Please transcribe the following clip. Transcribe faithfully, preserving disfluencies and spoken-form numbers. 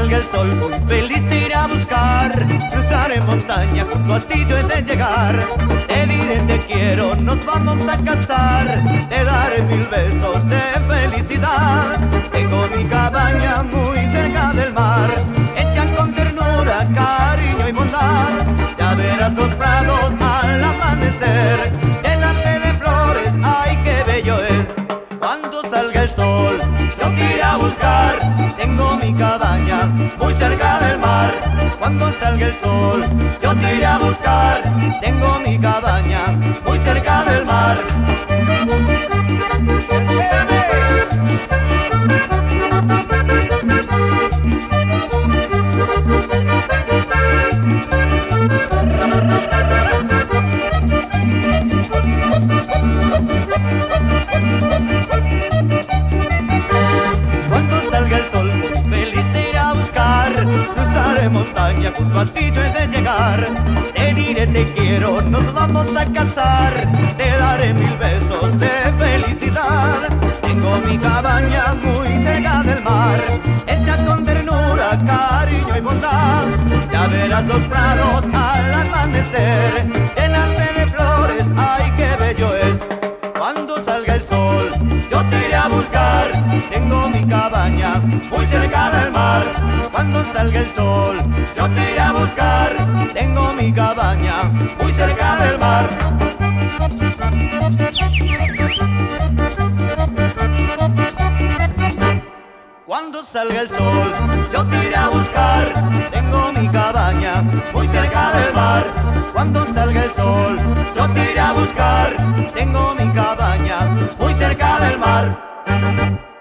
salga el sol, muy feliz te iré a buscar. Cruzaré montaña, junto a ti yo he de llegar. Te diré te quiero, nos vamos a casar. Te daré mil besos de felicidad. Tengo mi cabaña muy cerca del mar, hecha con ternura, cariño y bondad. Ya verás los prados al amanecer, llenarte de flores, ay qué bello es. Cuando salga el sol, yo te iré a buscar. Tengo mi cabaña muy cerca del mar. Cuando salga el sol, yo te iré a buscar. Tengo mi cabaña muy cerca del mar. Cuando salga el sol, muy feliz te iré a buscar. Cruzaré montaña, junto a ti yo he de llegar. Te diré te quiero, nos vamos a casar. Te daré mil besos de felicidad. Tengo mi cabaña muy cerca del mar, hecha con ternura, cariño y bondad. Ya verás los prados al amanecer, llenarte de flores, ay qué bello es. Cuando salga el sol, yo te iré a buscar. Tengo mi cabaña muy cerca del mar. Cuando salga el sol, yo te iré a buscar. Tengo mi cabaña muy cerca del mar. Cuando salga el sol, yo te iré a buscar. Tengo mi cabaña muy cerca del mar. Cuando salga el sol, yo te iré a buscar. Tengo mi cabaña muy cerca del mar.